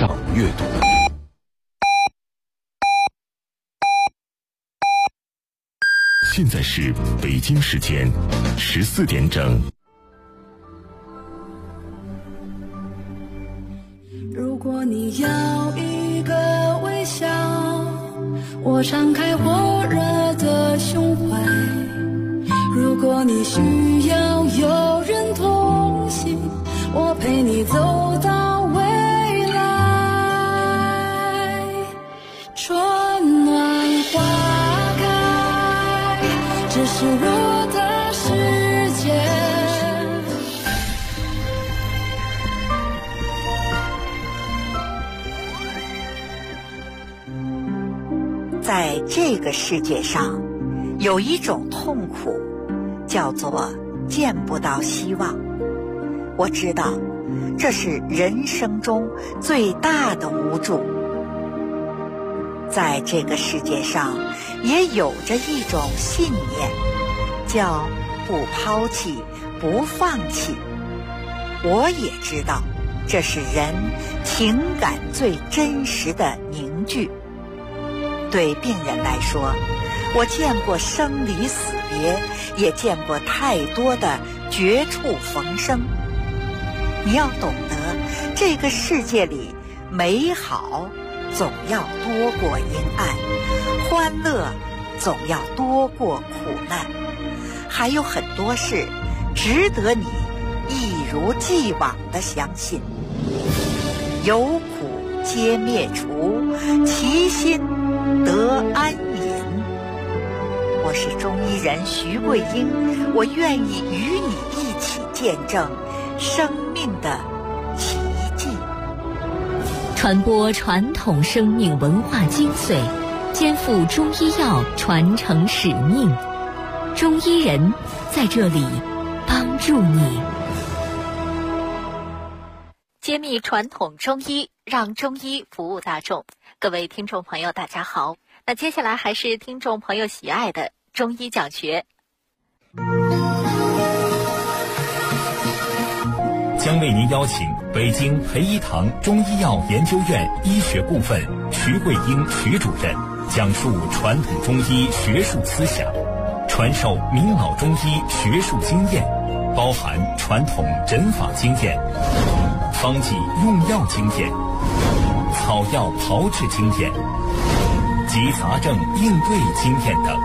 上阅读。现在是北京时间14点整。 如果你要一个微笑，我敞开火热的胸怀；如果你需要有人同行，我陪你走到未来。春暖花开，这是我的世界。 在这个世界上，有一种痛苦，叫做见不到希望。我知道，这是人生中最大的无助。在这个世界上，也有着一种信念，叫不抛弃，不放弃。我也知道，这是人情感最真实的凝聚。对病人来说，我见过生离死别，也见过太多的绝处逢生。你要懂得，这个世界里美好总要多过阴暗，欢乐总要多过苦难，还有很多事值得你一如既往地相信。有苦皆灭除，其心得安隐。我是中医人徐桂英，我愿意与你一起见证生命的奇迹， 传播传统生命文化精髓，肩负中医药传承使命。中医人在这里帮助你，揭秘传统中医，让中医服务大众。各位听众朋友大家好，那接下来还是听众朋友喜爱的中医讲学。 将为您邀请北京培一堂中医药研究院医学部分徐桂英徐主任讲述传统中医学术思想，传授名老中医学术经验，包含传统诊法经验、方剂用药经验、草药炮制经验及杂症应对经验等。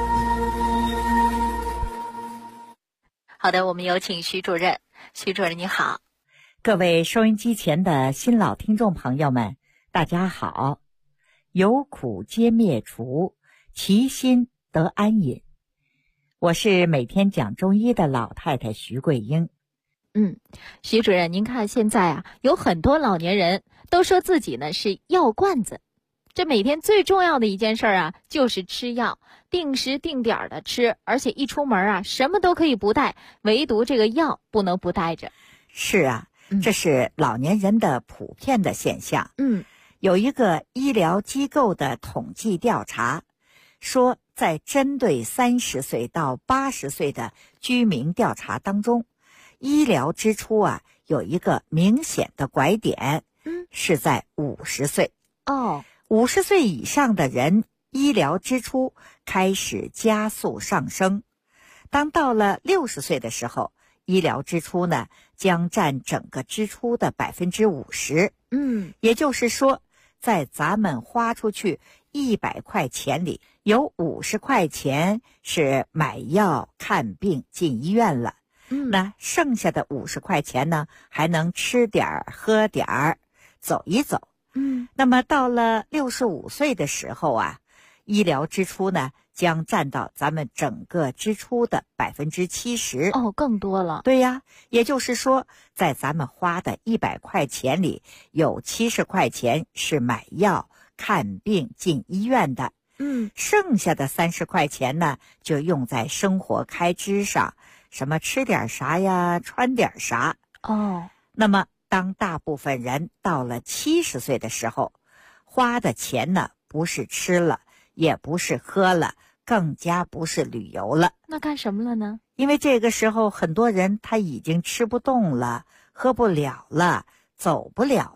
好的，我们有请徐主任。徐主任你好。 各位收音机前的新老听众朋友们，大家好。有苦皆灭除，其心得安隐。我是每天讲中医的老太太徐桂英。 徐主任，您看现在啊，有很多老年人都说自己呢是药罐子，这每天最重要的一件事啊，就是吃药，定时定点的吃，而且一出门啊，什么都可以不带，唯独这个药不能不带着。 是啊，这是老年人的普遍的现象。有一个医疗机构的统计调查说，在针对30岁到80岁的居民调查当中，医疗支出啊有一个明显的拐点，是在50岁。50岁以上的人，医疗支出开始加速上升。当到了60岁的时候，医疗支出呢将占整个支出的50%。也就是说，在咱们花出去100块钱里，有50块钱是买药看病进医院了。那剩下的50块钱呢，还能吃点儿喝点儿走一走。那么到了65岁的时候啊，医疗支出呢将占到咱们整个支出的70%。 更多了。 对呀，也就是说，在咱们花的100块钱里，有70块钱是买药看病进医院的。剩下的30块钱呢，就用在生活开支上，什么吃点啥呀，穿点啥。那么当大部分人到了70岁的时候，花的钱呢，不是吃了，也不是喝了，更加不是旅游了。 那干什么了呢？ 因为这个时候很多人他已经吃不动了，喝不了了，走不了了。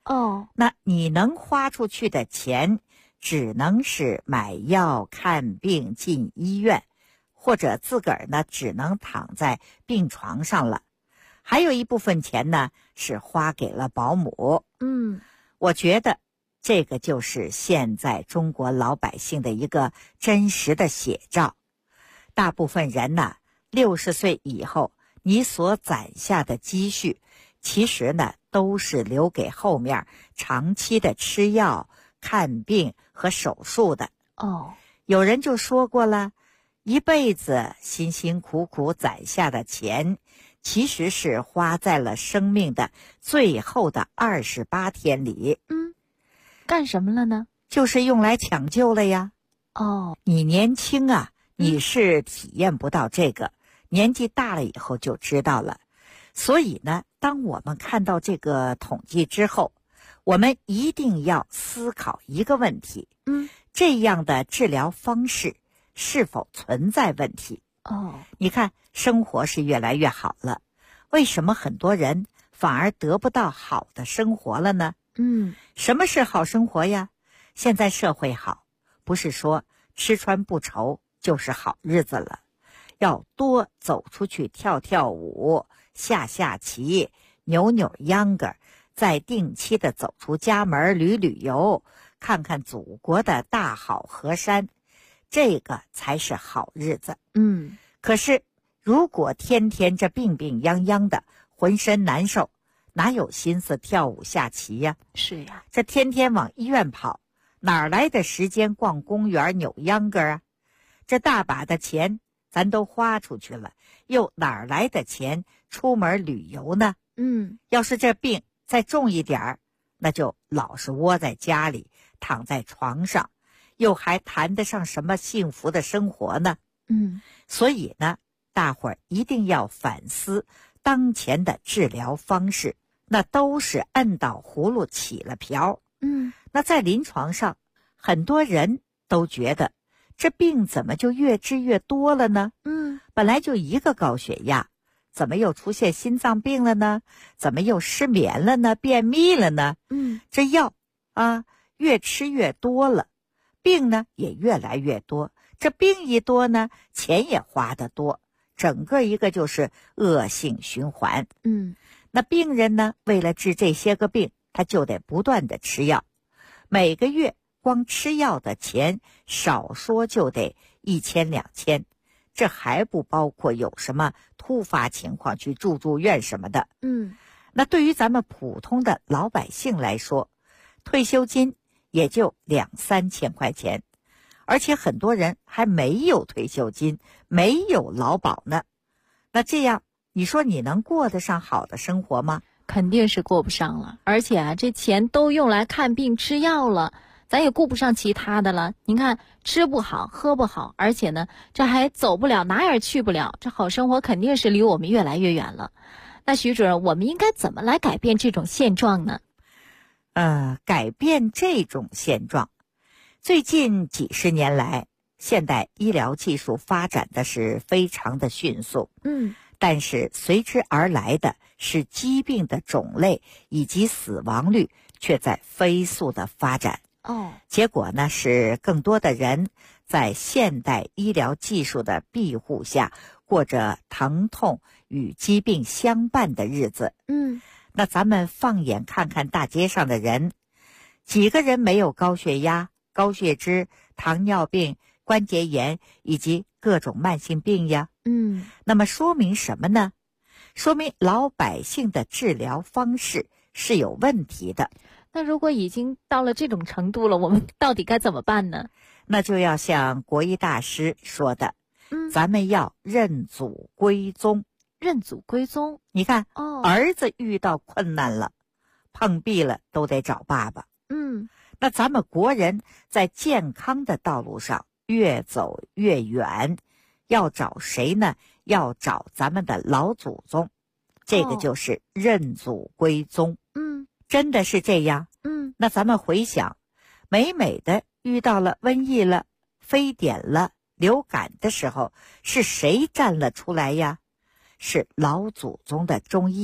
那你能花出去的钱，只能是买药、看病、进医院，或者自个儿呢只能躺在病床上了。还有一部分钱呢是花给了保姆。我觉得这个就是现在中国老百姓的一个真实的写照。大部分人呢60岁以后，你所攒下的积蓄，其实呢都是留给后面长期的吃药、看病和手术的。有人就说过了，一辈子辛辛苦苦攒下的钱，其实是花在了生命的最后的28天里。 干什么了呢？ 就是用来抢救了呀。你年轻啊，你是体验不到这个，年纪大了以后就知道了。所以呢，当我们看到这个统计之后，我们一定要思考一个问题，这样的治疗方式是否存在问题？你看，生活是越来越好了，为什么很多人反而得不到好的生活了呢？什么是好生活呀？现在社会好，不是说吃穿不愁就是好日子了，要多走出去跳跳舞、下下棋、扭扭秧歌，再定期的走出家门旅游，看看祖国的大好河山，这个才是好日子。可是如果天天这病病殃殃的，浑身难受，哪有心思跳舞下棋呀？ 是呀， 这天天往医院跑，哪来的时间逛公园扭秧歌啊？这大把的钱咱都花出去了，又哪来的钱出门旅游呢？要是这病再重一点，那就老是窝在家里，躺在床上，又还谈得上什么幸福的生活呢？所以呢，大伙儿一定要反思当前的治疗方式，那都是摁倒葫芦起了瓢。那在临床上，很多人都觉得这病怎么就越治越多了呢？本来就一个高血压，怎么又出现心脏病了呢？怎么又失眠了呢？便秘了呢？这药啊越吃越多了，病呢也越来越多，这病一多呢，钱也花得多，整个一个就是恶性循环。那病人呢，为了治这些个病，他就得不断的吃药，每个月光吃药的钱少说就得1000、2000，这还不包括有什么突发情况去住院什么的。那对于咱们普通的老百姓来说，退休金也就2、3千块钱，而且很多人还没有退休金，没有劳保呢。那这样，你说你能过得上好的生活吗？ 肯定是过不上了。而且啊，这钱都用来看病吃药了，咱也顾不上其他的了。您看，吃不好喝不好，而且呢这还走不了，哪也去不了，这好生活肯定是离我们越来越远了。那徐主任，我们应该怎么来改变这种现状呢？ 改变这种现状，最近几十年来，现代医疗技术发展的是非常的迅速。但是随之而来的是疾病的种类以及死亡率却在飞速的发展。结果呢是更多的人在现代医疗技术的庇护下，过着疼痛与疾病相伴的日子。那咱们放眼看看大街上的人，几个人没有高血压、高血脂、糖尿病、关节炎以及各种慢性病呀？那么说明什么呢？说明老百姓的治疗方式是有问题的。 那如果已经到了这种程度了，我们到底该怎么办呢？ 那就要像国医大师说的，咱们要认祖归宗。 认祖归宗， 你看，儿子遇到困难了，碰壁了，都得找爸爸。那咱们国人在健康的道路上越走越远，要找谁呢？要找咱们的老祖宗，这个就是认祖归宗。真的是这样。那咱们回想，每的遇到了瘟疫了、非典了、流感的时候，是谁站了出来呀？是老祖宗的中医呀。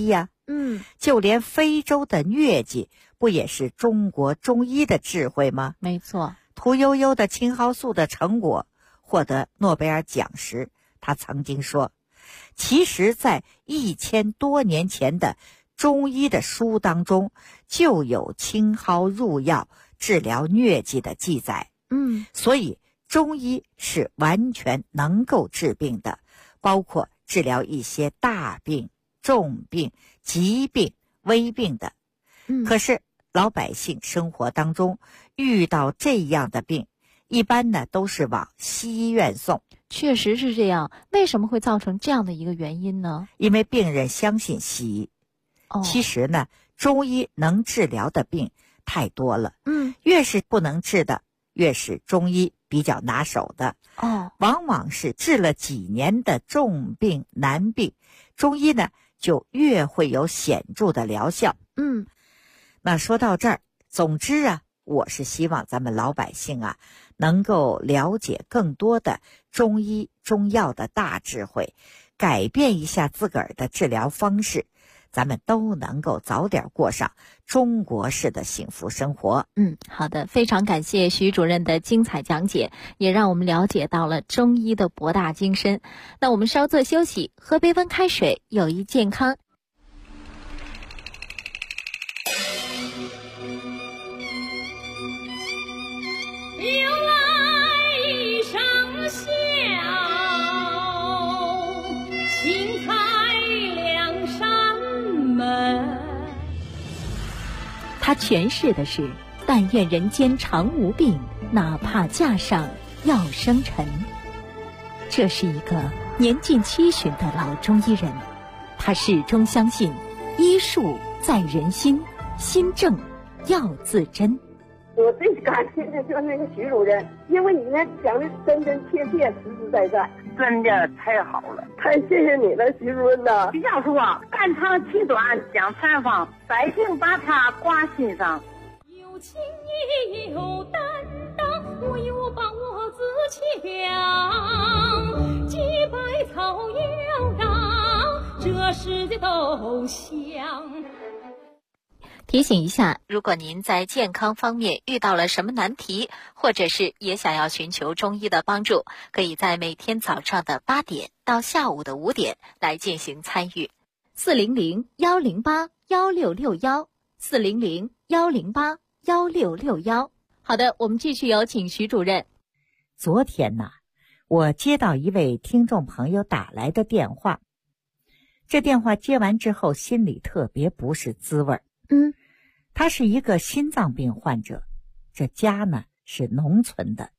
就连非洲的疟疾不也是中国中医的智慧吗？ 没错。 屠呦呦的青蒿素的成果获得诺贝尔奖时，他曾经说，其实在1000多年前的中医的书当中就有青蒿入药治疗疟疾的记载。所以中医是完全能够治病的，包括治疗一些大病、重病、疾病、危病的。可是老百姓生活当中遇到这样的病，一般呢都是往西医院送。 确实是这样，为什么会造成这样的一个原因呢？ 因为病人相信西医。其实呢，中医能治疗的病太多了。越是不能治的，越是中医比较拿手的。往往是治了几年的重病难病，中医呢就越会有显著的疗效。那说到这儿，总之啊，我是希望咱们老百姓啊能够了解更多的中医中药的大智慧，改变一下自个儿的治疗方式，咱们都能够早点过上中国式的幸福生活。 好的，非常感谢徐主任的精彩讲解，也让我们了解到了中医的博大精深。那我们稍作休息，喝杯温开水，有益健康。他诠释的是但愿人间常无病，哪怕架上要生尘。这是一个年近70的老中医人，他始终相信医术在人心，心正要自珍。 我最感谢的就是那个徐主任，因为你呢讲的真真切切、实实在在， 真的太好了， 太谢谢你了，徐主任呐！ 徐教授啊，肝长气短讲禅方，百姓把它挂心上。 有情也有担当，我有把握自强，几百草要让这世界都香。 提醒一下，如果您在健康方面遇到了什么难题，或者是也想要寻求中医的帮助，可以在每天早上的8点到下午的5点来进行参与。400-108-1661 400-108-1661。好的，我们继续有请徐主任。 昨天呢，我接到一位听众朋友打来的电话，这电话接完之后心里特别不是滋味。他是一个心脏病患者，这家呢是农村的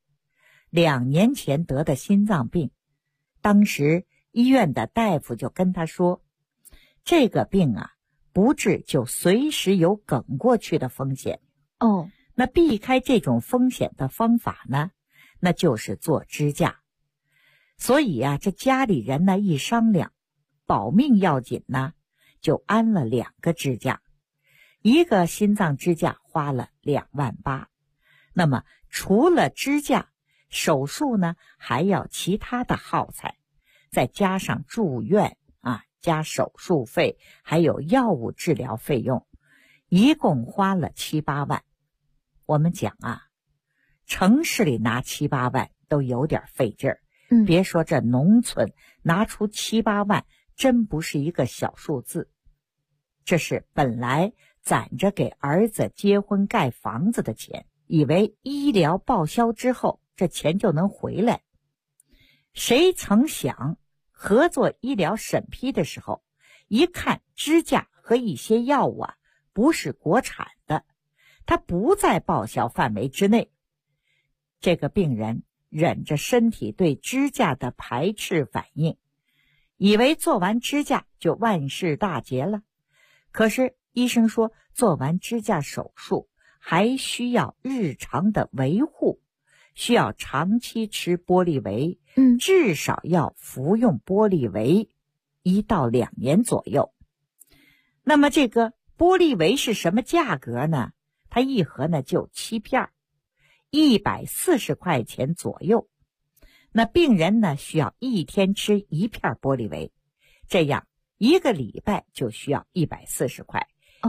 ，2年前得的心脏病。当时医院的大夫就跟他说，这个病啊不治就随时有梗过去的风险。那避开这种风险的方法呢，那就是做支架。所以啊，这家里人呢一商量，保命要紧呢，就安了2个支架。一个心脏支架花了2万8，那么除了支架，手术呢还要其他的耗材，再加上住院加手术费，还有药物治疗费用，一共花了7、8万。我们讲啊，城市里拿7、8万都有点费劲儿，别说这农村拿出7、8万，真不是一个小数字。这是本来攒着给儿子结婚盖房子的钱，以为医疗报销之后这钱就能回来。谁曾想合作医疗审批的时候，一看支架和一些药物啊不是国产的，它不在报销范围之内。这个病人忍着身体对支架的排斥反应，以为做完支架就万事大吉了。可是医生说，做完支架手术还需要日常的维护，需要长期吃玻利维，至少要服用玻利维1到2年左右。那么这个玻利维是什么价格呢？它一盒呢就7片，140块钱左右。那病人呢需要1天吃1片玻利维，这样 1个礼拜就需要140块。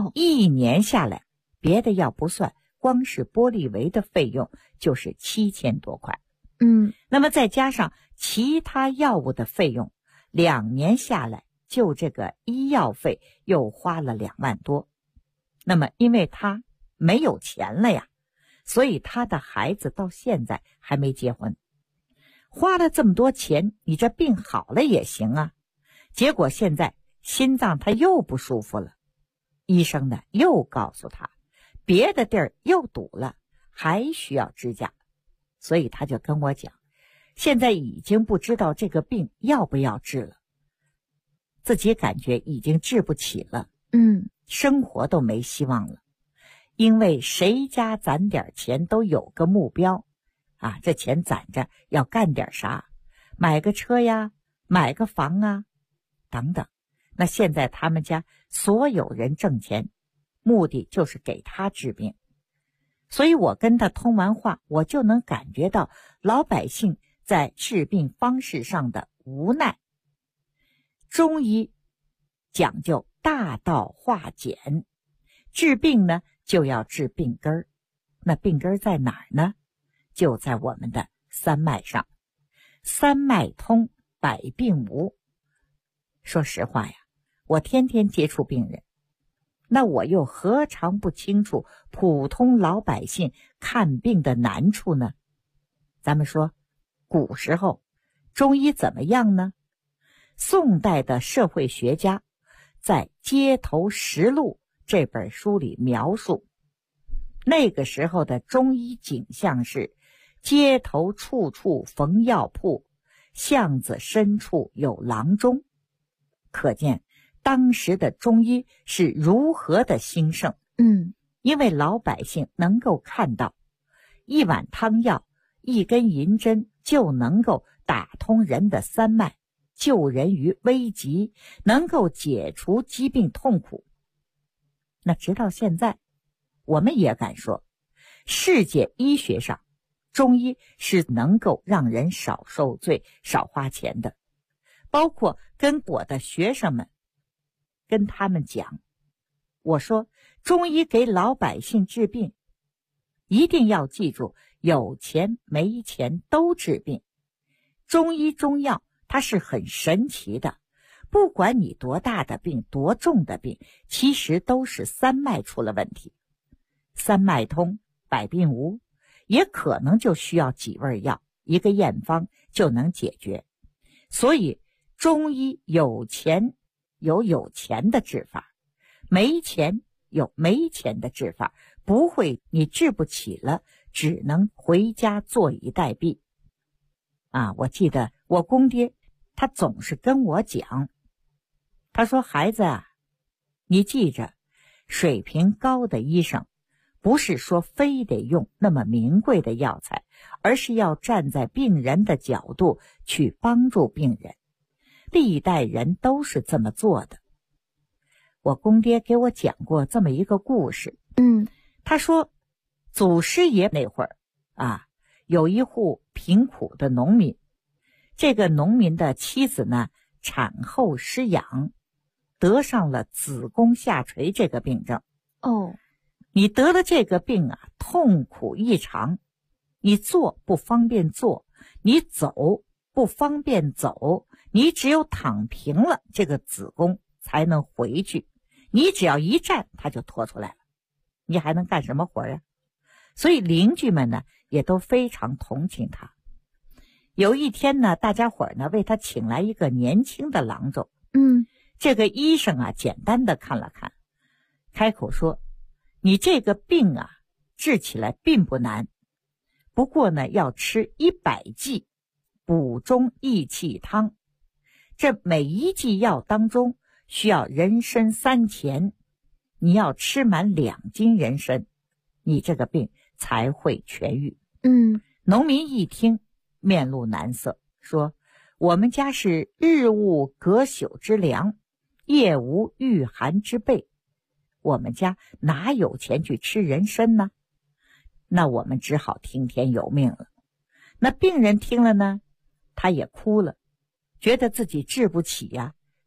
1 年下来，别的药不算，光是玻利维的费用就是7000多块。那么再加上其他药物的费用，2年下来，就这个医药费又花了2万多。那么因为他没有钱了呀，所以他的孩子到现在还没结婚。花了这么多钱，你这病好了也行啊。结果现在心脏他又不舒服了，医生呢又告诉他别的地儿又堵了，还需要支架。所以他就跟我讲，现在已经不知道这个病要不要治了，自己感觉已经治不起了，生活都没希望了。因为谁家攒点钱都有个目标啊，这钱攒着要干点啥，买个车呀，买个房啊等等。那现在他们家所有人挣钱，目的就是给他治病。所以我跟他通完话，我就能感觉到老百姓在治病方式上的无奈。中医讲究大道化简，治病呢就要治病根儿。那病根儿在哪儿呢？就在我们的三脉上。三脉通，百病无。说实话呀，我天天接触病人，那我又何尝不清楚普通老百姓看病的难处呢？咱们说古时候中医怎么样呢？宋代的社会学家在《街头实录》这本书里描述，那个时候的中医景象是街头处处逢药铺，巷子深处有郎中。可见当时的中医是如何的兴盛。因为老百姓能够看到一碗汤药，一根银针就能够打通人的三脉，救人于危急，能够解除疾病痛苦。那直到现在，我们也敢说，世界医学上中医是能够让人少受罪、少花钱的。包括跟我的学生们，跟他们讲，我说中医给老百姓治病，一定要记住，有钱没钱都治病。中医中药它是很神奇的，不管你多大的病，多重的病，其实都是三脉出了问题。三脉通，百病无，也可能就需要几味药，一个验方就能解决。所以中医有钱有有钱的治法，没钱有没钱的治法，不会你治不起了，只能回家坐以待毙。我记得我公爹他总是跟我讲，他说孩子啊，你记着，水平高的医生不是说非得用那么名贵的药材，而是要站在病人的角度去帮助病人。历代人都是这么做的。我公爹给我讲过这么一个故事。他说祖师爷那会儿有一户贫苦的农民，这个农民的妻子呢产后失养，得上了子宫下垂这个病症。你得了这个病痛苦异常，你坐不方便坐，你走不方便走，你只有躺平了，这个子宫才能回去。你只要一站，它就脱出来了，你还能干什么活呀？所以邻居们呢也都非常同情他。有一天呢，大家伙呢为他请来一个年轻的郎中。这个医生简单的看了看，开口说，你这个病治起来并不难，不过呢要吃100剂补中益气汤，这每一剂药当中需要人参3钱，你要吃满2斤人参，你这个病才会痊愈。农民一听面露难色，说我们家是日无隔朽之粮，夜无御寒之被，我们家哪有钱去吃人参呢？那我们只好听天由命了。那病人听了呢，他也哭了，觉得自己治不起呀，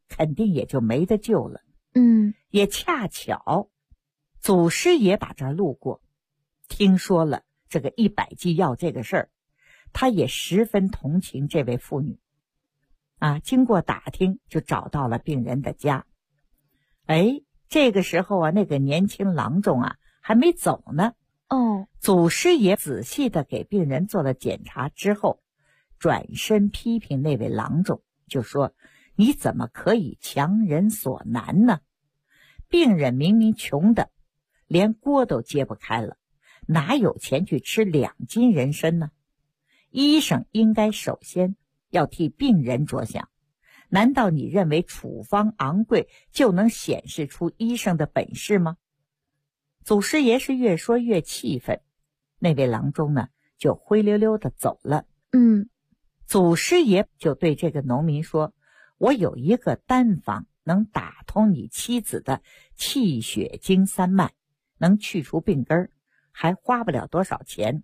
肯定也就没得救了。也恰巧祖师爷把这儿路过，听说了这个100剂药这个事儿，他也十分同情这位妇女经过打听就找到了病人的家。这个时候那个年轻郎中还没走呢。祖师爷仔细的给病人做了检查之后，转身批评那位郎中，就说你怎么可以强人所难呢？病人明明穷的连锅都揭不开了，哪有钱去吃2斤人参呢？医生应该首先要替病人着想，难道你认为处方昂贵就能显示出医生的本事吗？祖师爷是越说越气愤，那位郎中呢就灰溜溜的走了。祖师爷就对这个农民说，我有一个单方能打通你妻子的气血经三脉，能去除病根，还花不了多少钱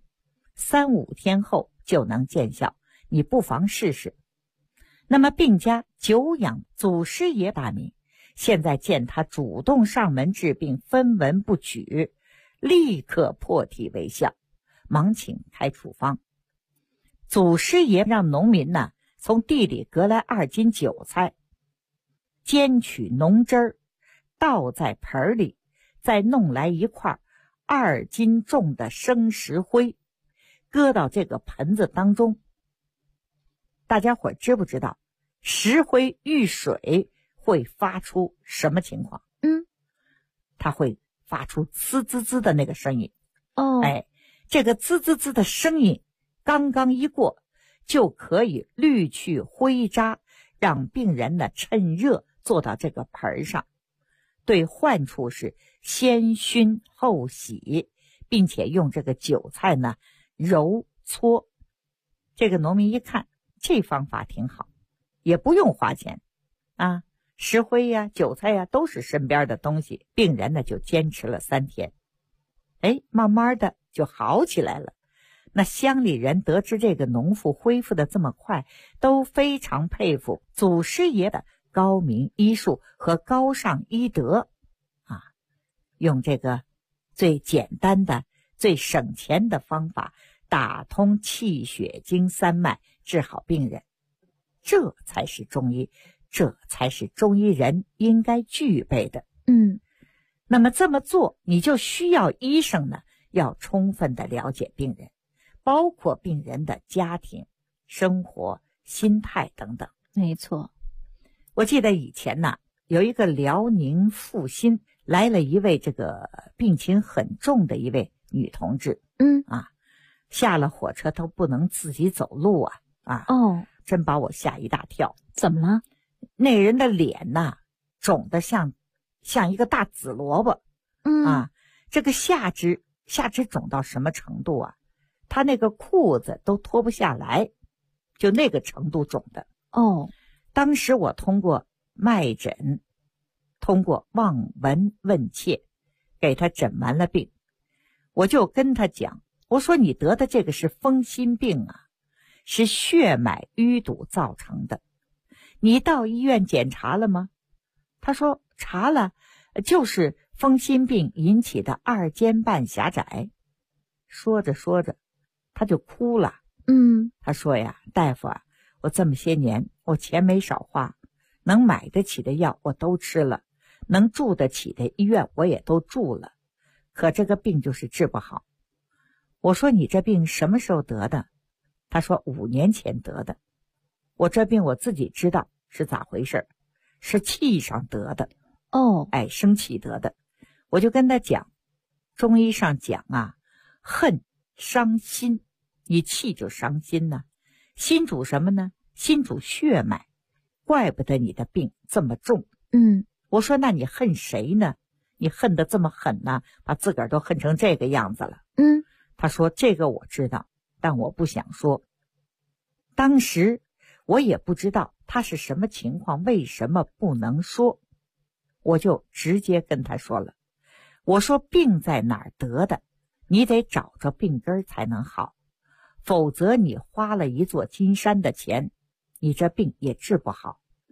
，3、5天后就能见效，你不妨试试。那么病家久仰祖师爷大名，现在见他主动上门治病，分文不取，立刻破涕为笑，忙请开处方。祖师爷让农民从地里割来2斤韭菜，煎取浓汁儿，倒在盆里，再弄来1块2斤重的生石灰，搁到这个盆子当中。大家伙知不知道石灰遇水会发出什么情况？它会发出呲滋滋的那个声音。这个呲滋滋的声音刚刚一过，就可以滤去灰渣，让病人趁热坐到这个盆上，对患处是先熏后洗，并且用这个韭菜揉搓。这个农民一看这方法挺好，也不用花钱石灰韭菜都是身边的东西。病人就坚持了3天，慢慢的就好起来了。那乡里人得知这个农妇恢复的这么快，都非常佩服祖师爷的高明医术和高尚医德用这个最简单的最省钱的方法打通气血经三脉，治好病人。这才是中医，这才是中医人应该具备的。那么这么做，你就需要医生要充分的了解病人，包括病人的家庭、生活、心态等等。 没错。 我记得以前有一个辽宁阜新来了一位这个病情很重的一位女同志。下了火车都不能自己走路真把我吓一大跳。 怎么了？ 那人的脸肿得像一个大紫萝卜。这个下肢肿到什么程度他那个裤子都脱不下来，就那个程度肿的。当时我通过脉诊，通过望闻问切，给他诊完了病，我就跟他讲，我说你得的这个是风心病是血脉淤堵造成的。你到医院检查了吗？他说查了，就是风心病引起的2间半狭窄。说着说着他就哭了。他说大夫我这么些年我钱没少花，能买得起的药我都吃了，能住得起的医院我也都住了，可这个病就是治不好。我说你这病什么时候得的？他说5年前得的。我这病我自己知道是咋回事，是气上得的。生气得的。我就跟他讲，中医上讲恨伤心，你气就伤心心主什么呢？心主血脉，怪不得你的病这么重。我说那你恨谁呢？你恨得这么狠把自个儿都恨成这个样子了。他说这个我知道，但我不想说。当时我也不知道他是什么情况，为什么不能说。我就直接跟他说了，我说病在哪儿得的，你得找着病根才能好，否则你花了一座金山的钱，你这病也治不好。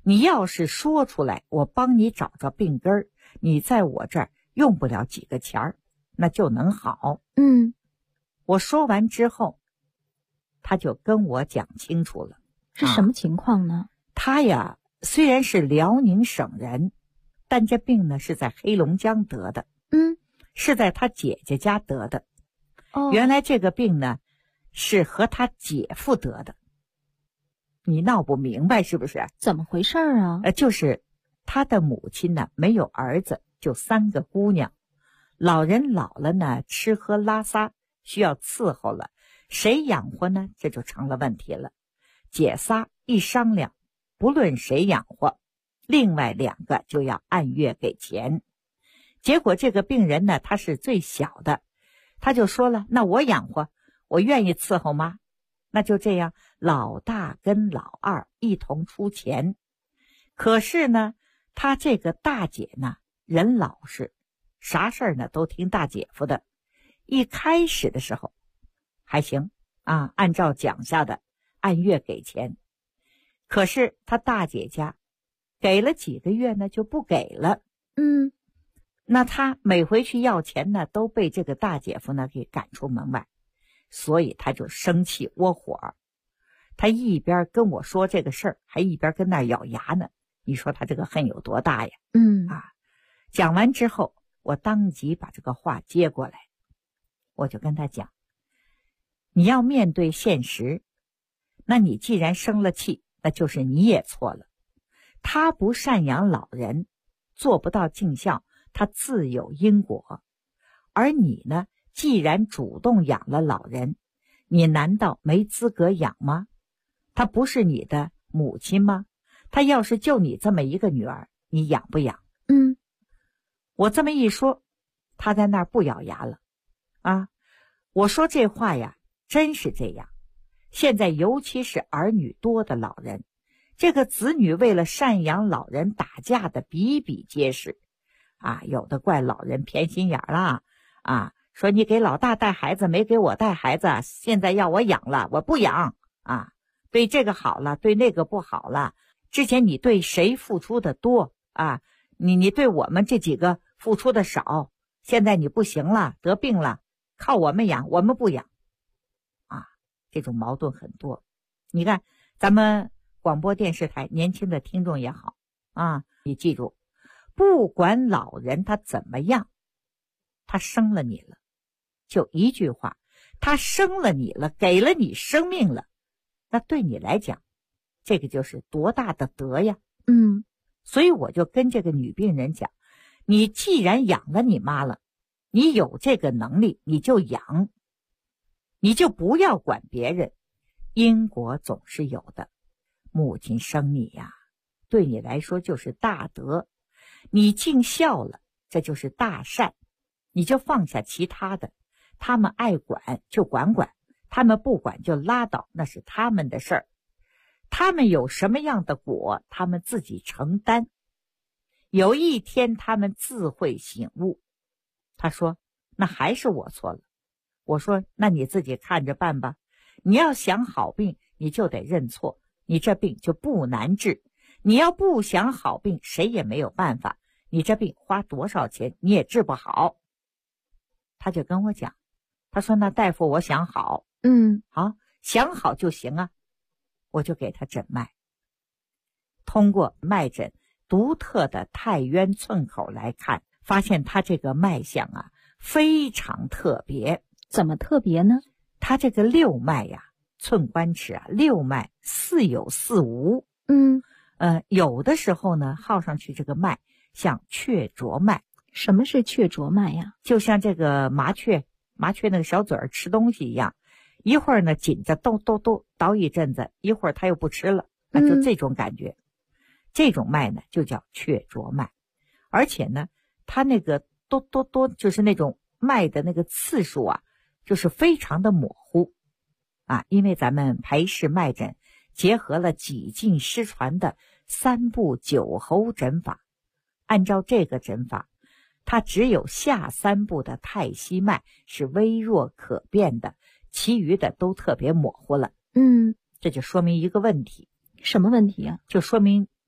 你要是说出来，我帮你找着病根儿，你在我这儿用不了几个钱儿，那就能好。我说完之后，他就跟我讲清楚了。 是什么情况呢？ 他呀，虽然是辽宁省人，但这病呢是在黑龙江得的。是在他姐姐家得的。原来这个病呢，是和他姐夫得的。你闹不明白是不是？ 怎么回事啊？ 就是他的母亲呢没有儿子，就3个姑娘，老人老了呢，吃喝拉撒需要伺候了，谁养活呢？这就成了问题了。姐仨一商量，不论谁养活，另外2个就要按月给钱。结果这个病人呢，他是最小的，他就说了，那我养活，我愿意伺候吗？那就这样，老大跟老二一同出钱。可是呢，他这个大姐呢，人老实，啥事儿呢都听大姐夫的。一开始的时候还行啊，按照讲下的按月给钱。可是他大姐家给了几个月呢，就不给了。那他每回去要钱呢，都被这个大姐夫呢给赶出门外，所以他就生气窝火。他一边跟我说这个事儿，还一边跟那儿咬牙呢。你说他这个恨有多大呀？讲完之后，我当即把这个话接过来，我就跟他讲，你要面对现实，那你既然生了气，那就是你也错了。他不赡养老人，做不到尽孝，他自有因果。而你呢，既然主动养了老人，你难道没资格养吗？他不是你的母亲吗？他要是就你这么一个女儿，你养不养？我这么一说，他在那儿不咬牙了。我说这话呀，真是这样。现在尤其是儿女多的老人，这个子女为了赡养老人打架的比比皆是。有的怪老人偏心眼了，说你给老大带孩子，没给我带孩子，现在要我养了，我不养对这个好了，对那个不好了。之前你对谁付出的多你对我们这几个付出的少，现在你不行了，得病了，靠我们养，我们不养这种矛盾很多。你看咱们广播电视台年轻的听众也好你记住，不管老人他怎么样，他生了你了，就一句话，他生了你了，给了你生命了，那对你来讲，这个就是多大的德呀。所以我就跟这个女病人讲，你既然养了你妈了，你有这个能力，你就养，你就不要管别人，因果总是有的。母亲生你呀，对你来说就是大德，你尽孝了，这就是大善，你就放下其他的，他们爱管就管管，他们不管就拉倒，那是他们的事儿。他们有什么样的果，他们自己承担。有一天他们自会醒悟。他说，那还是我错了。我说，那你自己看着办吧。你要想好病，你就得认错，你这病就不难治。你要不想好病，谁也没有办法，你这病花多少钱你也治不好。他就跟我讲，他说，那大夫我想好。好，想好就行啊。我就给他诊脉，通过脉诊独特的太渊寸口来看，发现他这个脉象非常特别。 怎么特别呢？ 他这个六脉呀，寸关尺六脉似有似无。有的时候呢，号上去这个脉像雀啄脉。 什么是雀啄脉呀？ 就像这个麻雀那个小嘴儿吃东西一样，一会儿呢紧着叨叨一阵子，一会儿它又不吃了，那就这种感觉。这种脉呢就叫雀啄脉，而且呢它那个哆就是那种脉的那个次数就是非常的模糊因为咱们排氏脉诊结合了几近失传的3部9候诊法，按照这个诊法，它只有下3部的太溪脉是微弱可辨的，其余的都特别模糊了。这就说明一个问题。 什么问题啊？ 就说明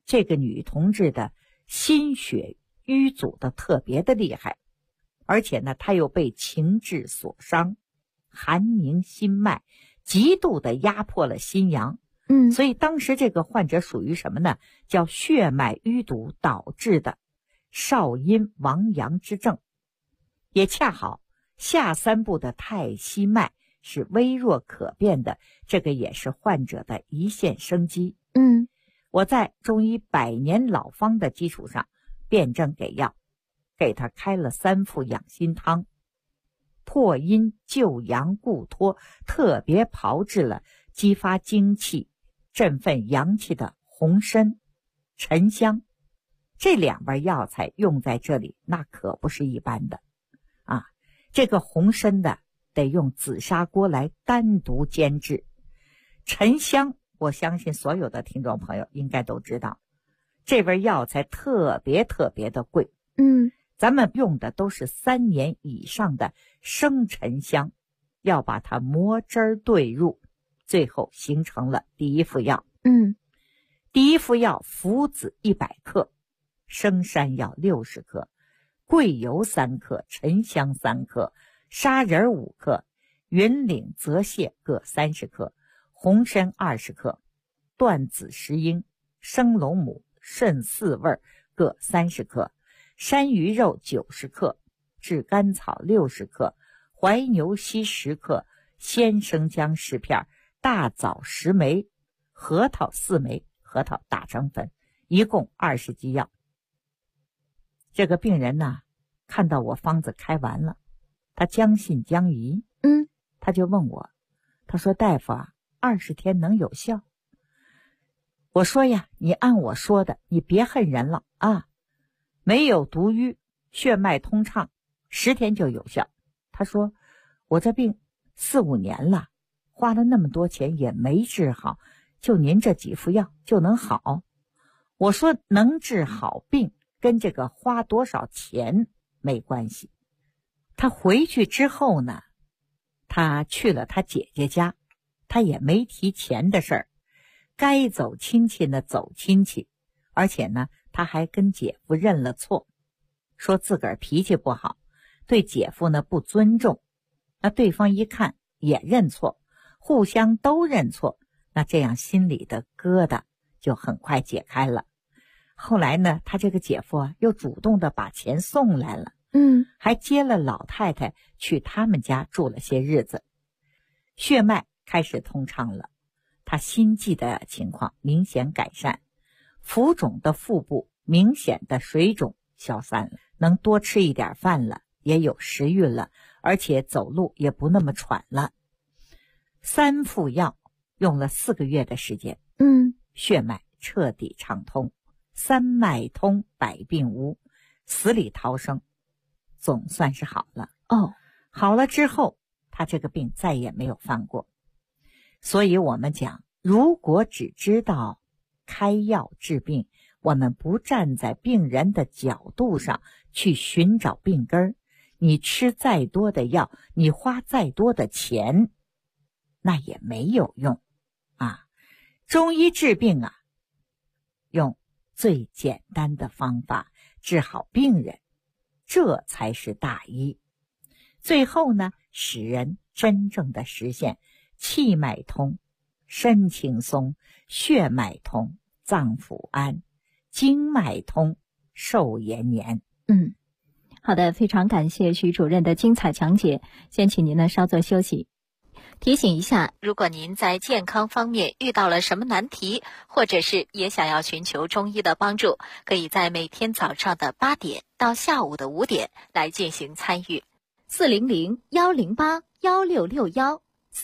这个女同志的心血瘀阻的特别的厉害，而且呢，她又被情志所伤，寒凝心脉，极度的压迫了心阳。所以当时这个患者属于什么呢？叫血脉淤堵导致的少阴亡阳之症。也恰好下三部的太溪脉是微弱可辨的，这个也是患者的一线生机。我在中医100年老方的基础上辨证给药，给他开了3副养心汤，破阴救阳固脱，特别炮制了激发精气振奋阳气的红参、沉香。这2味药材用在这里那可不是一般的啊！这个红参的得用紫砂锅来单独煎制，沉香我相信所有的听众朋友应该都知道，这味药材特别的贵。咱们用的都是3年以上的生沉香，要把它磨汁兑入，最后形成了第一副药。第一副药附子100克，生山药60克，桂油3克，沉香3克，砂仁5克，云岭泽泻各30克，红参20克，断子石英、生龙母、肾4味各30克，山芋肉90克，炙甘草60克，怀牛膝10克，鲜生姜10片，大枣10枚，核桃4枚，核桃打成粉，一共20剂药。这个病人呢，看到我方子开完了，他将信将疑，他就问我，他说大夫啊，20天能有效？我说呀，你按我说的，你别恨人了啊，没有毒瘀，血脉通畅，10天就有效。他说我这病4、5年了，花了那么多钱也没治好，就您这几副药就能好。我说能治好病跟这个花多少钱没关系。他回去之后呢，他去了他姐姐家，他也没提钱的事儿，该走亲戚呢走亲戚，而且呢他还跟姐夫认了错，说自个儿脾气不好，对姐夫呢不尊重。那对方一看也认错，互相都认错，那这样心里的疙瘩就很快解开了。后来呢，他这个姐夫啊又主动的把钱送来了，还接了老太太去他们家住了些日子，血脉开始通畅了，他心悸的情况明显改善，浮肿的腹部明显的水肿消散了，能多吃一点饭了，也有食欲了，而且走路也不那么喘了。3副药用了4个月的时间，血脉彻底畅通，3脉通，百病无，死里逃生，总算是好了。好了之后，他这个病再也没有犯过。所以我们讲，如果只知道开药治病，我们不站在病人的角度上去寻找病根，你吃再多的药，你花再多的钱，那也没有用啊。中医治病啊，用最简单的方法治好病人，这才是大医。最后呢，使人真正的实现气脉通，身轻松，血脉通，脏腑安，经脉通，寿延年。 好的，非常感谢徐主任的精彩讲解，先请您呢稍作休息。提醒一下，如果您在健康方面遇到了什么难题，或者是也想要寻求中医的帮助，可以在每天早上的8点到下午的5点来进行参与。400-108-1661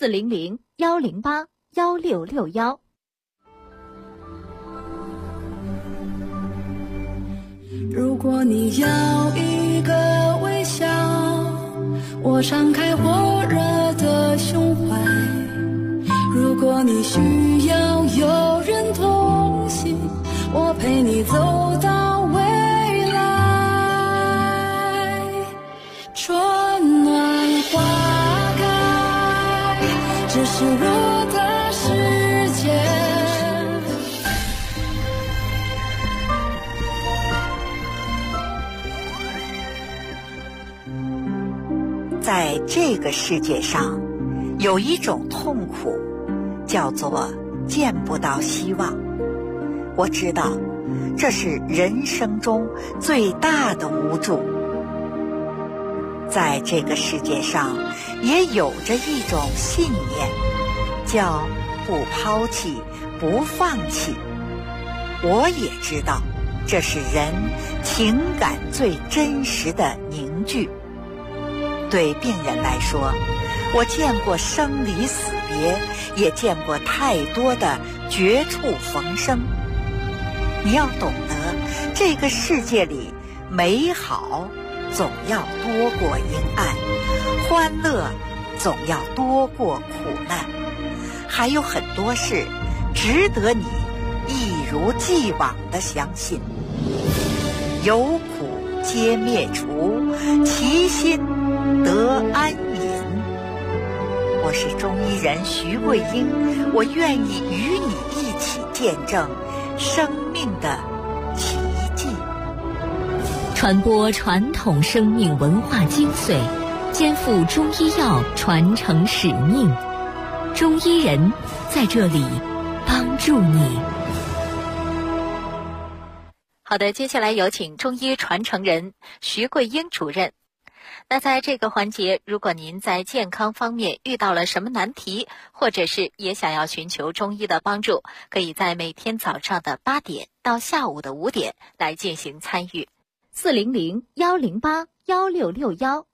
400-108-1661。 如果你要一个微笑，我敞开火热的胸怀。如果你需要有人同行，我陪你走到未来。春暖花开，这是我的世界。 在这个世界上，有一种痛苦，叫做见不到希望。我知道，这是人生中最大的无助。在这个世界上，也有着一种信念，叫不抛弃，不放弃。我也知道，这是人情感最真实的凝聚。对病人来说，我见过生离死别，也见过太多的绝处逢生。你要懂得，这个世界里美好总要多过阴暗，欢乐总要多过苦难，还有很多事值得你一如既往地相信。有苦皆灭除，其心得安隐。我是中医人徐桂英，我愿意与你一起见证生命的奇迹， 传播传统生命文化精髓，肩负中医药传承使命。中医人在这里帮助你。 好的，接下来有请中医传承人徐桂英主任。那在这个环节，如果您在健康方面遇到了什么难题，或者是也想要寻求中医的帮助，可以在每天早上的8点到下午的5点来进行参与。400-108-1661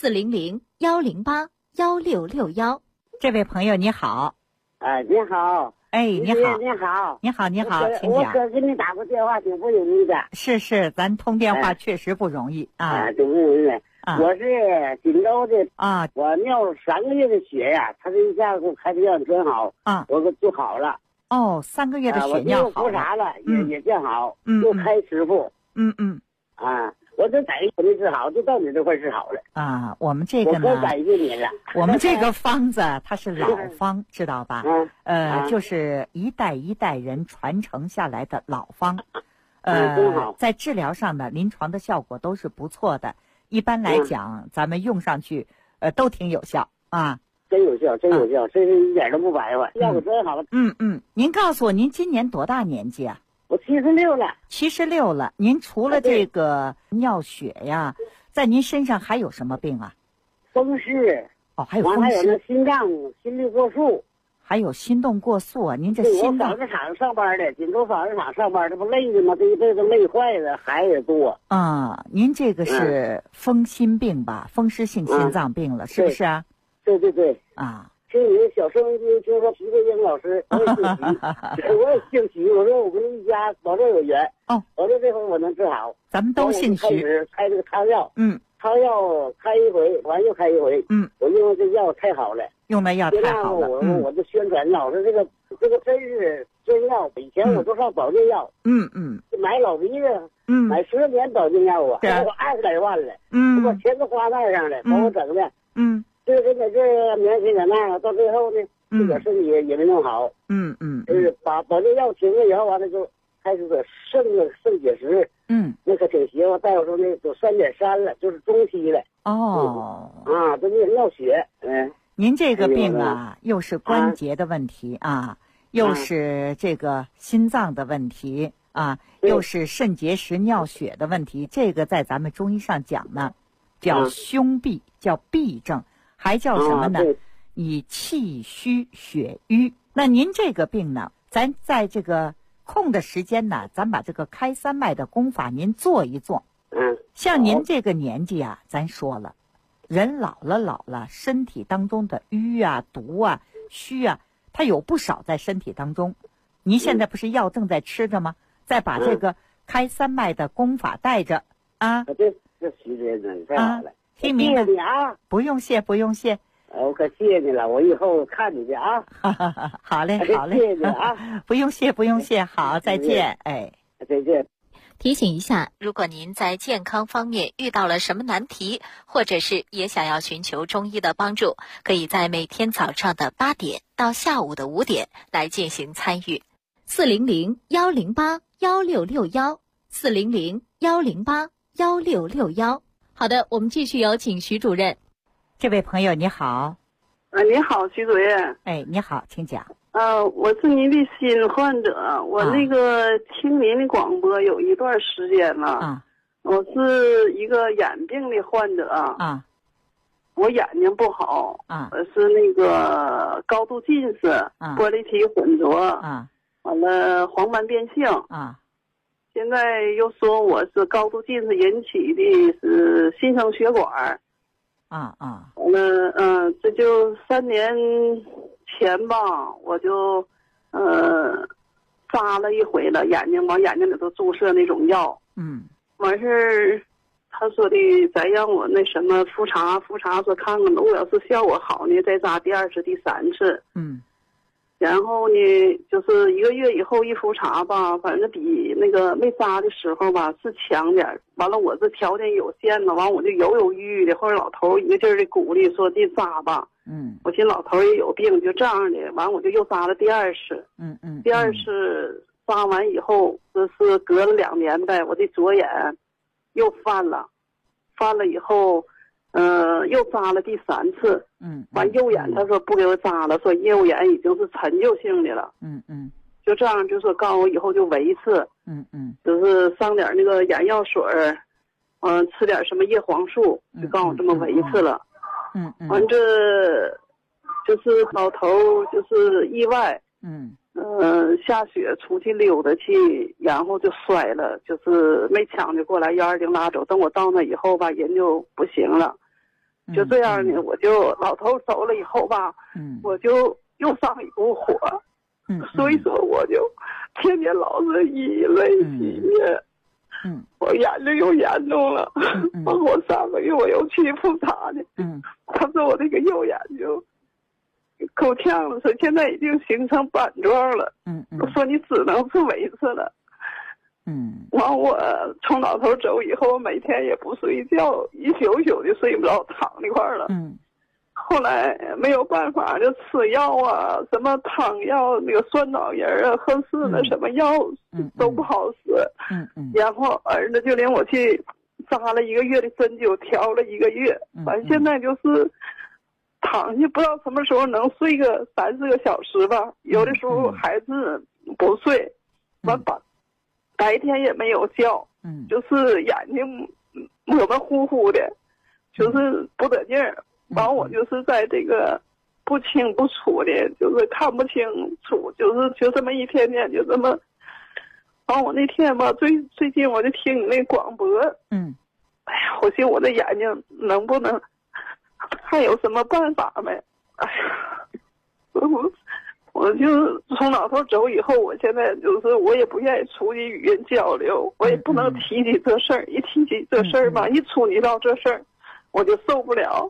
400-108-1661。 这位朋友你好。 你好。 你好。 你好。 你好，你好，请讲。 我可给你打过电话挺不容易的。 是，咱通电话确实不容易啊。 挺不容易。我是锦州的啊， 我尿了3个月的血呀，他这一下给我开的药真好啊，我就好了。 哦，3个月的血尿好了。 我啥了，也见好，又开师傅。我这在我没治好，就到你这块治好了。 啊，我们这个呢， 我感谢你了。 我们这个方子它是老方，知道吧？就是一代一代人传承下来的老方。在治疗上呢，临床的效果都是不错的。一般来讲，咱们用上去，都挺有效啊。 真有效，真有效，真是一点都不白话，效果真好。 您告诉我，您今年多大年纪啊？ 我76了。 76了。您除了这个尿血呀，在您身上还有什么病啊？ 风湿。 还有风湿。 还有那心脏心律过速。 还有心动过速啊！您这心脏。 我纺织厂上班的，锦州纺织厂上班，这不累的吗？这一辈子累坏的，孩子也多。 您这个是风心病吧？风湿性心脏病了，是不是啊？ 对。听你的小声音，听说徐桂英老师，我也姓徐，我也姓徐。我说我们一家保证有缘。我说这回我能治好。 咱们都姓徐。 开始开这个汤药。汤药开一回，完又开一回。我用这药太好了。 用的药太好了。 我就宣传老师这个真是真药。以前我都上保健药。买老鼻子。买10年保健药啊，花20来万了。我钱都花那上了，把我整的。这个在这年轻点那，到最后呢，自个儿身体也没弄好。把保健药停了以后，完了就开始得肾结石。那可挺邪乎。大夫说那都3.3了，就是中期了。这是尿血。 您这个病啊，又是关节的问题啊，又是这个心脏的问题啊，又是肾结石尿血的问题。这个在咱们中医上讲呢，叫胸痹，叫痹症。还叫什么呢？以气虚血瘀。那您这个病呢，咱在这个空的时间呢，咱把这个开三脉的功法您做一做。像您这个年纪啊，咱说了，人老了，身体当中的瘀啊、毒啊、虚啊，它有不少在身体当中。您现在不是药正在吃着吗？再把这个开三脉的功法带着啊。 这徐主任太好了。 听明白？ 谢谢你啊！ 不用谢。 我可谢谢你了，我以后看你去啊！ 好嘞。 谢谢你啊！ 不用谢。好，再见。 再见。 提醒一下，如果您在健康方面遇到了什么难题，或者是也想要寻求中医的帮助，可以在每天早上的8点到下午的5点来进行参与。400-108-1661 400-108-1661。好的，我们继续有请徐主任。 这位朋友你好。 你好，徐主任。 哎，你好，请讲。 我是您的新患者，我那个听您的广播有一段时间了。我是一个眼病的患者。我眼睛不好。我是那个高度近视，玻璃体混浊。完了黄斑变性。现在又说我是高度近视引起的是新生血管。完了，这就3年前吧，我就扎了一回了，往眼睛里头注射那种药。完事儿，他说的再让我那什么复查说看看，如果要是效果好呢，再扎第2次、第3次。然后呢，就是1个月以后一复查吧，反正比那个没扎的时候吧是强点。完了，我这条件有限了，完我就犹豫的。后来老头一个劲儿的鼓励说的扎吧。我寻思老头也有病，就这样的。完我就又扎了第2次。第2次扎完以后，这是隔了2年呗，我的左眼又犯了以后。又扎了第3次。完右眼他说不给我扎了，说右眼已经是陈旧性的了。就这样，就说告诉我以后就维持。就是上点那个眼药水吃点什么叶黄素，就告诉我这么维持了。完这就是老头就是意外。下雪出去溜达去，然后就摔了，就是没抢救过来，120拉走。等我到那以后吧，人就不行了。就这样呢，我就老头走了以后吧，我就又上一股火。所以说我就天天老是以泪洗面。我眼睛又严重了。我3个月我又去复查呢。他说我这个右眼就够呛了，说现在已经形成板状了。我说你只能是维持了。完我从老头走以后，每天也不睡觉，一宿的睡不着，躺那块了。后来没有办法，就吃药啊，什么汤药，那个酸枣仁啊，合适的什么药都不好使。然后儿子就领我去扎了1个月的针灸，调了1个月。完现在就是躺下不知道什么时候能睡个3、4个小时吧，有的时候还是不睡。完白天也没有觉。就是眼睛模模糊糊的，就是不得劲儿。完我就是在这个不清不楚的，就是看不清楚，就这么一天天就这么。完我那天吧，最近我就听你那广播。哎呀，我寻我的眼睛能不能还有什么办法没？哎呀，我就从老头走以后，我现在就是我也不愿意出去语音交流，我也不能提起这事儿。一提起这事儿嘛，一触及到这事儿，我就受不了。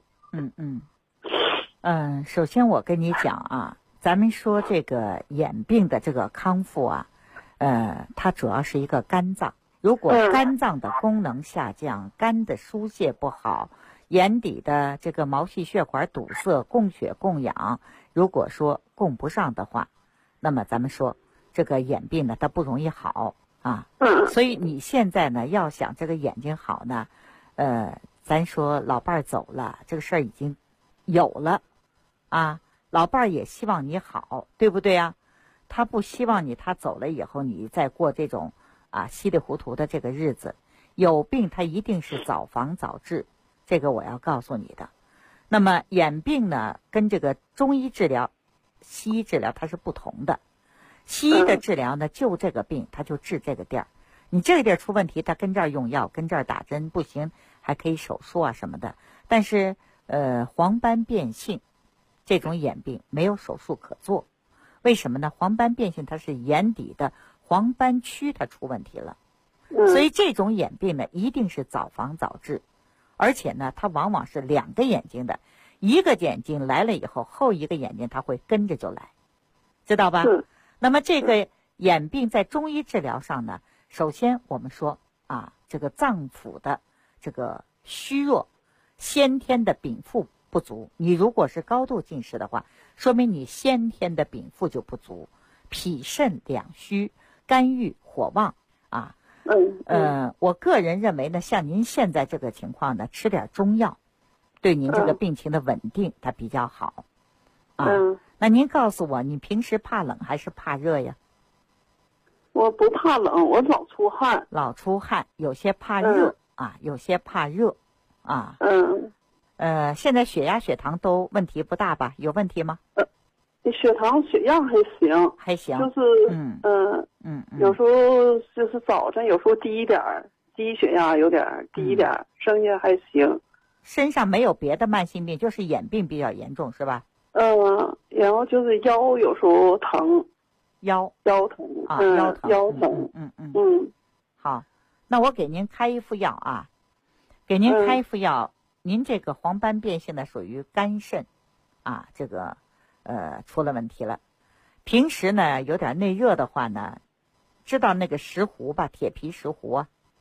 首先我跟你讲啊，咱们说这个眼病的这个康复啊，它主要是一个肝脏。如果肝脏的功能下降，肝的疏泄不好，眼底的这个毛细血管堵塞，供血供氧如果说供不上的话，那么咱们说这个眼病呢，它不容易好啊。所以你现在呢，要想这个眼睛好呢，咱说老伴儿走了，这个事儿已经有了啊。老伴儿也希望你好，对不对啊？他不希望他走了以后你再过这种稀里糊涂的这个日子。有病他一定是早防早治，这个我要告诉你的。那么眼病呢，跟这个中医治疗、西医治疗它是不同的。西医的治疗呢，就这个病它就治这个地儿，你这个地儿出问题，他跟这儿用药，跟这儿打针不行，还可以手术啊什么的。但是黄斑变性这种眼病没有手术可做，为什么呢？黄斑变性它是眼底的黄斑区它出问题了。所以这种眼病呢，一定是早防早治，而且呢，它往往是2个眼睛的，一个眼睛来了以后，后一个眼睛它会跟着就来，知道吧？那么这个眼病在中医治疗上呢，首先我们说这个脏腑的这个虚弱，先天的禀赋不足。你如果是高度近视的话，说明你先天的禀赋就不足，脾肾两虚，肝郁火旺啊。我个人认为呢，像您现在这个情况呢，吃点中药， 对您这个病情的稳定它比较好。那您告诉我，你平时怕冷还是怕热呀？ 我不怕冷，我老出汗。 老出汗，有些怕热有些怕热啊。现在血压、血糖都问题不大吧？有问题吗？ 血糖、血压还行，就是有时候就是早晨有时候低一点，低血压有点低一点，剩下还行。 身上没有别的慢性病，就是眼病比较严重是吧？ 然后就是腰有时候疼，腰疼腰疼。 好，那我给您开一副药啊，您这个黄斑变性的属于肝肾啊，这个出了问题了。平时呢有点内热的话呢，知道那个石斛吧，铁皮石斛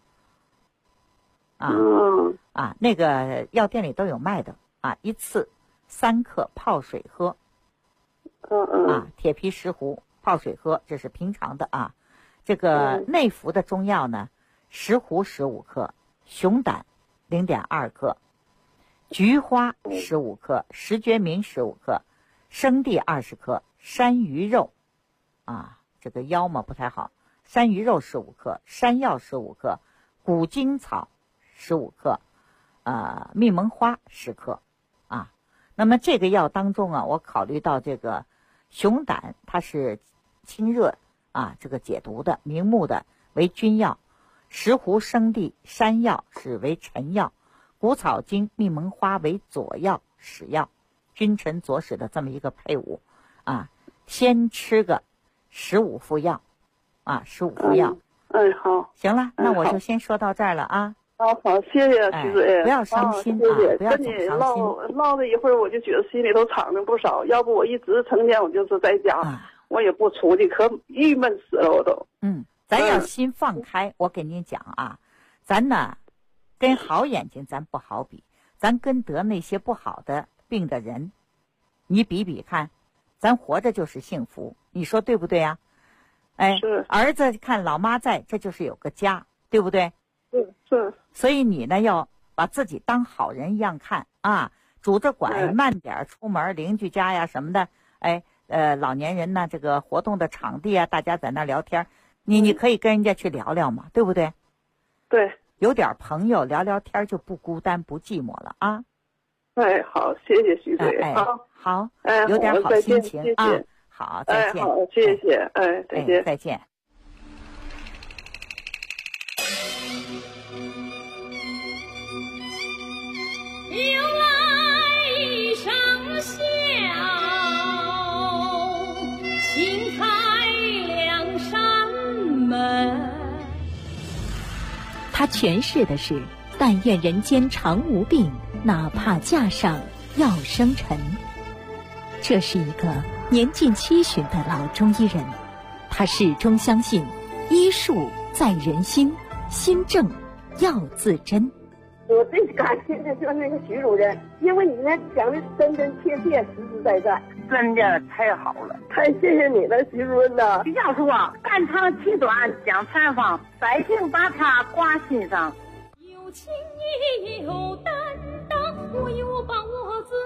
那个药店里都有卖的啊，一次3克泡水喝。铁皮石斛泡水喝，这是平常的啊。这个内服的中药呢，石斛15克，熊胆0.2克，菊花15克，石决明15克，生地20克，山萸肉这个腰嘛不太好，山萸肉15克，山药15克，古荆草15克，蜜蒙花10克那么这个药当中我考虑到这个熊胆它是清热这个解毒的，明目的为君药，石斛、生地、山药是为臣药，谷草精、蜜蒙花为佐药、使药，君臣佐使的这么一个配伍先吃个15副药15副药。 好， 行了，那我就先说到这儿了啊。 好，谢谢徐主任， 不要伤心谢谢。 不要总伤心。 唠了一会儿，我就觉得心里头敞亮不少。要不我一直成天我就是在家，我也不出去，可郁闷死了我都。 咱要心放开。我给您讲咱呢跟好眼睛咱不好比，咱跟得那些不好的病的人，你比比看，咱活着就是幸福，你说对不对啊？ 是。 儿子看老妈在，这就是有个家，对不对？ 是。 所以你呢要把自己当好人一样看拄着拐慢点出门，邻居家呀什么的，老年人呢这个活动的场地大家在那聊天，你可以跟人家去聊聊嘛，对不对？ 对， 有点朋友聊聊天就不孤单不寂寞了啊。 好，谢谢徐主任。 好，有点好心情好，再见。 好，谢谢。再见。 再见。 又来一声笑，轻开两扇门。 他诠释的是但愿人间常无病，哪怕架上要生尘。这是一个年近70的老中医人，他始终相信医术在人心，心正要自珍。 我最感谢的就是那个徐主任，因为你呢讲的真真切切、实实在在，真的太好了，太谢谢你了，徐主任呐！ 徐教授肝长气短讲采访，百姓把他挂心上。 有情也有担当，我有把握自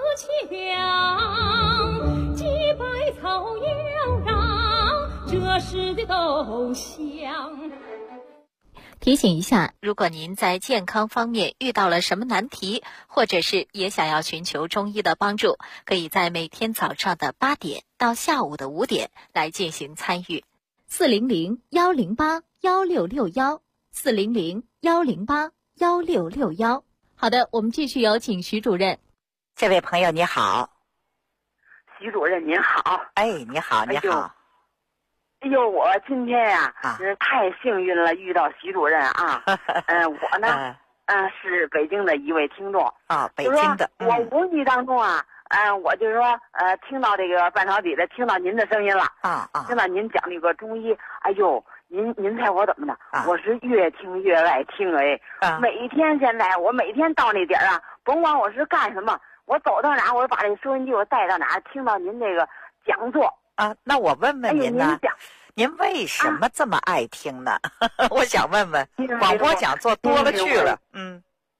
强，几百草要让，这时的都香。 提醒一下，如果您在健康方面遇到了什么难题，或者是也想要寻求中医的帮助，可以在每天早上的8点到下午的5点来进行参与。400-108-1661，400-108-1661。好的，我们继续有请徐主任。 这位朋友你好。 徐主任您好。 你好，你好。 我今天太幸运了，遇到徐主任我呢是北京的一位听众北京的。 我无意当中我就说听到这个半朝底的，听到您的声音了听到您讲这个中医，您猜我怎么的？我是越听越爱听每天现在我每天到那点甭管我是干什么，我走到哪我把这收音机我带到哪，听到您这个讲座。 那我问问您呢，您为什么这么爱听呢？我想问问，广播讲座多了去了。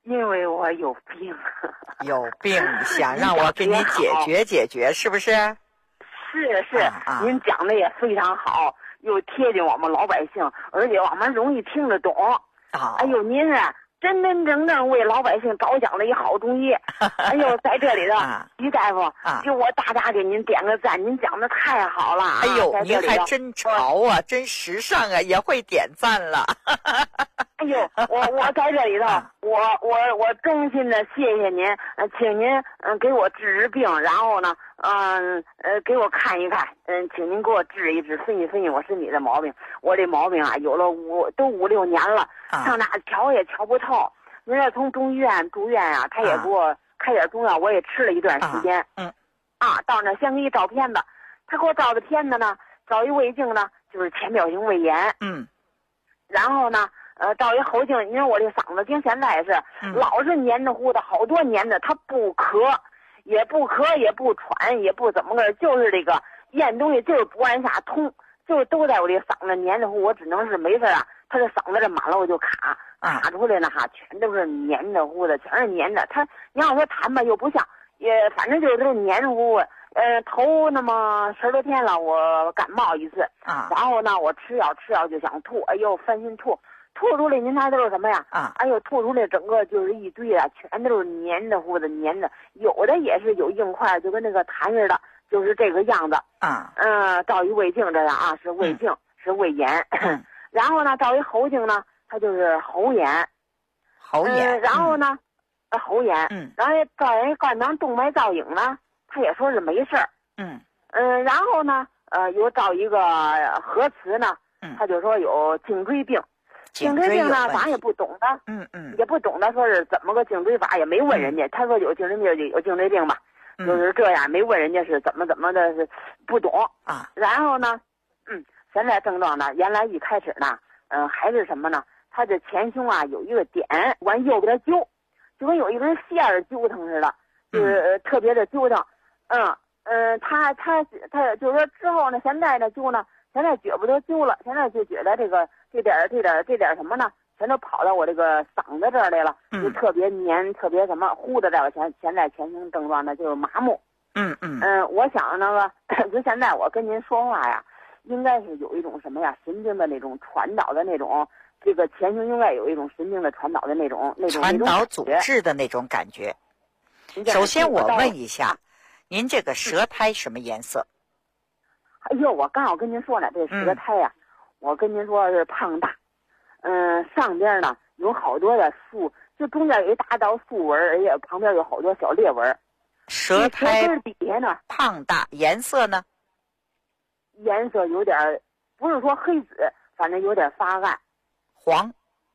因为我有病。 有病，想让我给你解决，是不是？ 是，您讲的也非常好，又贴近我们老百姓，而且我们容易听得懂。哎呦，您啊，真正为老百姓着想的一好中医。哎呦，在这里头，于大夫，就我大大给您点个赞，您讲的太好了。 哎呦，您还真潮啊，真时尚啊，也会点赞了。 哎呦，我在这里头，我衷心的谢谢您，请您给我治病，然后呢，给我看一看，请您给我治一治，分析分析我身体的毛病。我这毛病啊，有了5、6年了，上哪瞧也瞧不透。您要从中医院住院啊，他也给我开点中药，我也吃了一段时间。到那先给你照片子，他给我照的片子呢，照一胃镜呢，就是浅表性胃炎。然后呢。照一喉镜，因为我这嗓子听现在是老是黏的糊的，好多年的，它不咳，也不喘，也不怎么个，就是这个咽东西就是不往下通，就是都在我这嗓子黏的糊，我只能是没事啊，他这嗓子这满了我就卡出来了哈，全都是黏的糊的，全是黏的。他你要说痰吧又不像，也反正就是都是黏糊。头那么10多天了，我感冒一次然后呢，我吃药就想吐，哎呦，翻心吐出来，您猜都是什么呀？哎呦，吐出来整个就是一堆啊，全都是黏的糊的，黏的，有的也是有硬块，就跟那个痰似的，就是这个样子。照一胃镜这样啊，是胃镜，是胃炎。然后呢，照一喉镜呢，它就是喉炎。然后呢，喉炎。然后照人肝脏动脉造影呢，他也说是没事儿。然后呢，有照一个核磁呢，他就说有颈椎病。颈椎病呢，咱也不懂的，也不懂得说是怎么个颈椎法，也没问人家。他说有颈椎病就有颈椎病吧，就是这样，没问人家是怎么的，是不懂然后呢，现在症状呢，原来一开始呢，还是什么呢？他这前胸啊有一个点往右边揪，就跟有一根线儿揪疼似的，就是特别的揪疼。他就是说之后呢，现在呢揪呢。现在觉不得揪了，现在就觉得这点什么呢，全都跑到我这个嗓子这儿来了，就特别黏，特别什么糊的这个现在前胸症状呢就是麻木。我想那个就现在我跟您说话呀，应该是有一种什么呀，神经的那种传导的那种，这个前胸应该有一种神经的传导的那种传导阻滞的那种感觉。首先我问一下，您这个舌苔什么颜色？ 哎呦，我刚好跟您说了，这舌苔呀，我跟您说是胖大，上边呢有好多的竖，就中间有一大道竖纹，而且旁边有好多小裂纹。 舌苔底下呢胖大，颜色呢？ 颜色有点，不是说黑紫，反正有点发暗， 黄。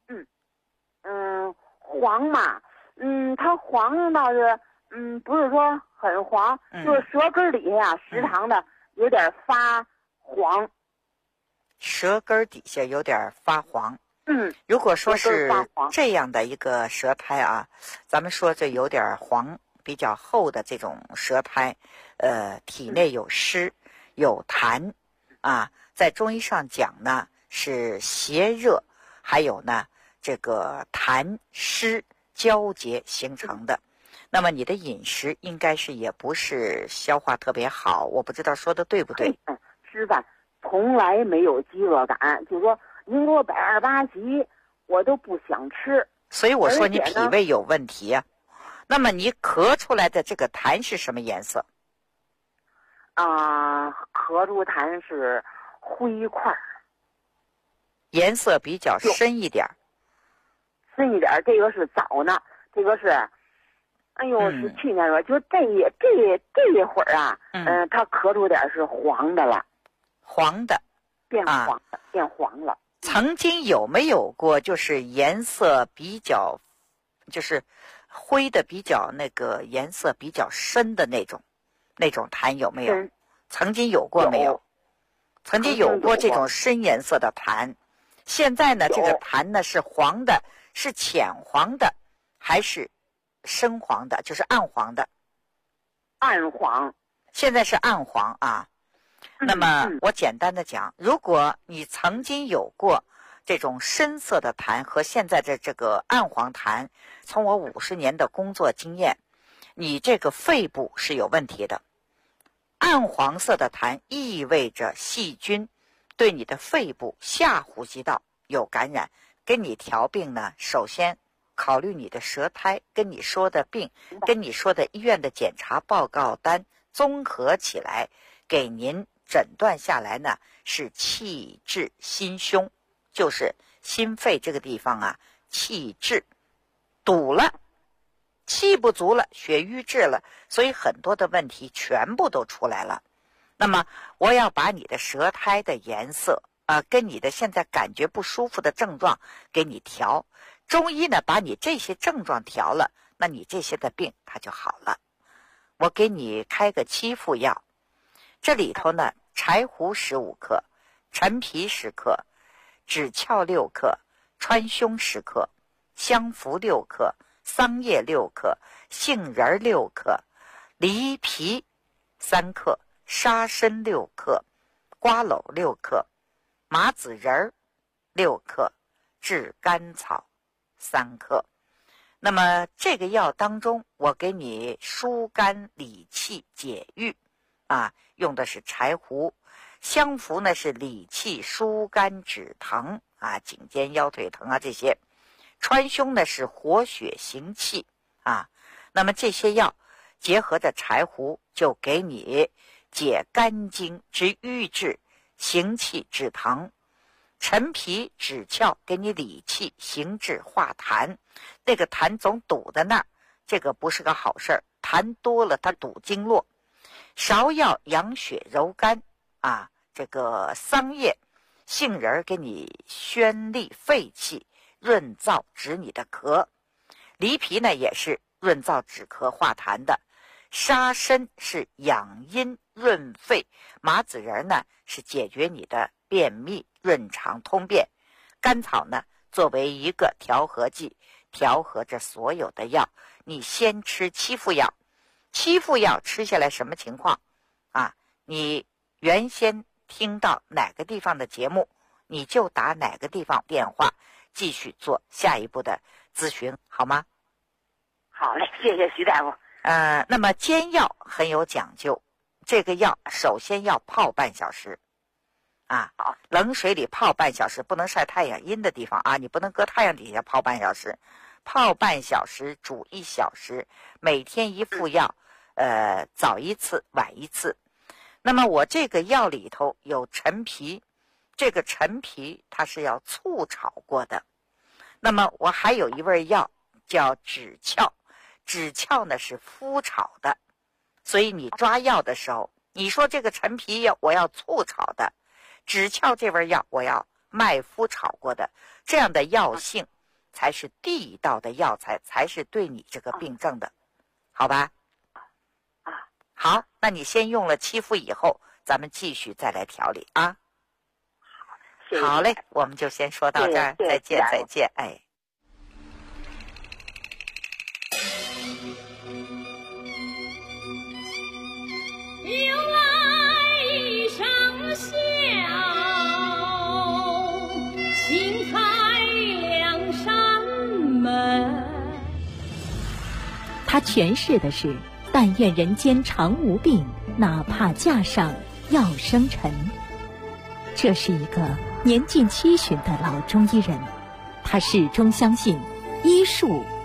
黄嘛，它黄倒是，不是说很黄，就是舌根底下呀，时常的。有点发黄， 舌根底下有点发黄。如果说是这样的一个舌苔啊，咱们说这有点黄、比较厚的这种舌苔，体内有湿、有痰啊，在中医上讲呢是邪热，还有呢这个痰湿交结形成的。那么你的饮食应该是也不是消化特别好，我不知道说的对不对。 吃饭从来没有饥饿感，就是说您给我摆28席，我都不想吃。 所以我说你脾胃有问题啊。那么你咳出来的这个痰是什么颜色？ 咳出痰是灰块， 颜色比较深一点。 深一点，这个是早呢，这个是。哎呦，是去年说，就这一会儿啊，他咳出点是黄的了， 黄的， 变黄了。 曾经有没有过就是颜色比较，就是灰的比较那个颜色比较深的那种痰有没有？曾经有过没有？曾经有过这种深颜色的痰。现在呢，这个痰呢是黄的，是浅黄的，还是？深黄的，就是暗黄的。 暗黄， 现在是暗黄啊。那么我简单的讲，如果你曾经有过这种深色的痰和现在的这个暗黄痰，从我50年的工作经验，你这个肺部是有问题的。暗黄色的痰意味着细菌对你的肺部下呼吸道有感染。跟你调病呢，首先考虑你的舌苔，跟你说的病，跟你说的医院的检查报告单综合起来，给您诊断下来呢是气滞心胸，就是心肺这个地方啊气滞堵了，气不足了，血瘀滞了，所以很多的问题全部都出来了。那么我要把你的舌苔的颜色跟你的现在感觉不舒服的症状给你调，中医呢把你这些症状调了，那你这些的病它就好了。我给你开个7副药，这里头呢柴胡15克，陈皮10克，枳壳6克，川芎10克，香附6克，桑叶6克，杏仁6克，梨皮3克，沙参6克，瓜蒌6克，麻子仁6克，炙甘草3克。那么这个药当中，我给你疏肝理气解郁用的是柴胡，香附呢是理气疏肝止疼颈肩腰腿疼这些，川芎呢是活血行气那么这些药结合着柴胡，就给你解肝经之郁滞，行气止疼。陈皮枳壳给你理气行滞化痰，那个痰总堵在那儿，这个不是个好事儿，痰多了它堵经络。芍药养血柔肝这个桑叶杏仁给你宣利肺气，润燥止你的咳。梨皮呢也是润燥止咳化痰的，沙参是养阴润肺，麻子仁呢是解决你的便秘润肠通便，甘草呢作为一个调和剂，调和着所有的药。你先吃7副药，7副药吃下来什么情况你原先听到哪个地方的节目，你就打哪个地方电话继续做下一步的咨询，好吗？ 好嘞，谢谢徐大夫。 那么煎药很有讲究，这个药首先要泡半小时好，冷水里泡半小时，不能晒太阳阴的地方你不能搁太阳底下泡半小时，泡半小时煮1小时，每天1副药早1次晚1次。那么我这个药里头有陈皮，这个陈皮它是要醋炒过的。那么我还有一味药叫枳壳，枳壳呢是麸炒的，所以你抓药的时候，你说这个陈皮药我要醋炒的，枳壳这味药我要麦麸炒过的，这样的药性才是地道的药材，才是对你这个病症的，好吧？好，那你先用了7副以后，咱们继续再来调理好嘞，我们就先说到这儿，再见再见。 又来一声笑，轻开两扇门。 他诠释的是但愿人间常无病，哪怕架上药生尘。这是一个年近70的老中医人，他始终相信医术